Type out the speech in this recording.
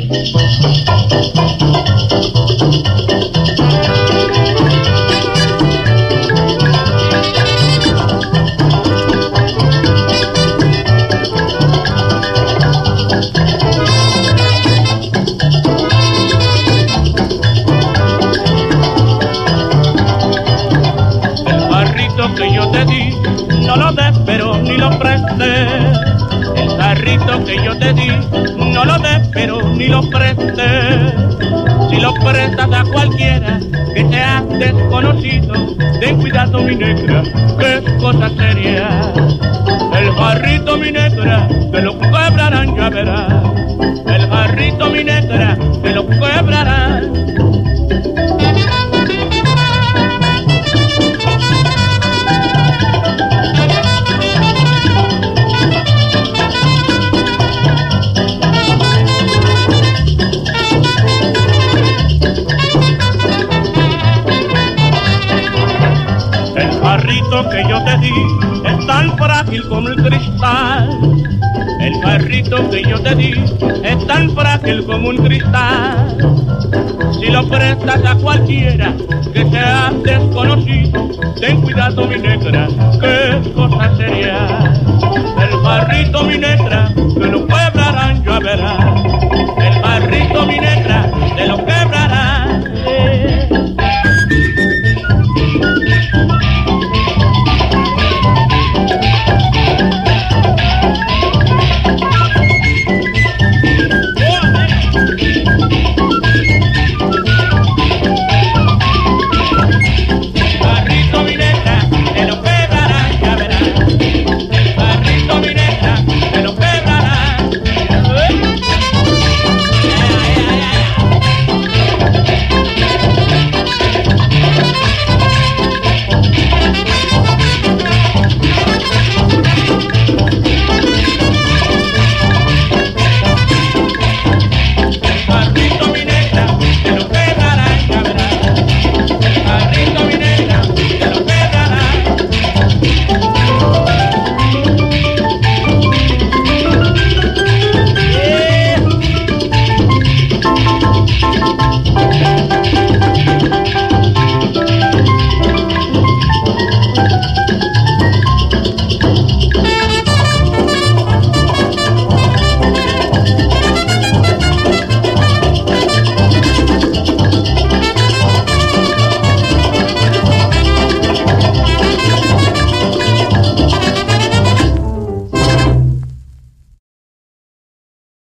Que yo te di, no lo des pero ni lo prestes. El jarrito que yo te di, no lo des pero ni lo prestes. Si lo prestas a cualquiera que te ha desconocido, ten cuidado mi negra, que es cosa seria. El jarrito mi negra, que lo quebrarán ya verás. El jarrito mi negra, que lo quebrarán. Que yo te di es tan frágil como el cristal. El jarrito que yo te di es tan frágil como un cristal. Si lo prestas a cualquiera que sea desconocido, ten cuidado mi negra, que cosa seria. El jarrito mi negra, que lo quebrarán ya verás.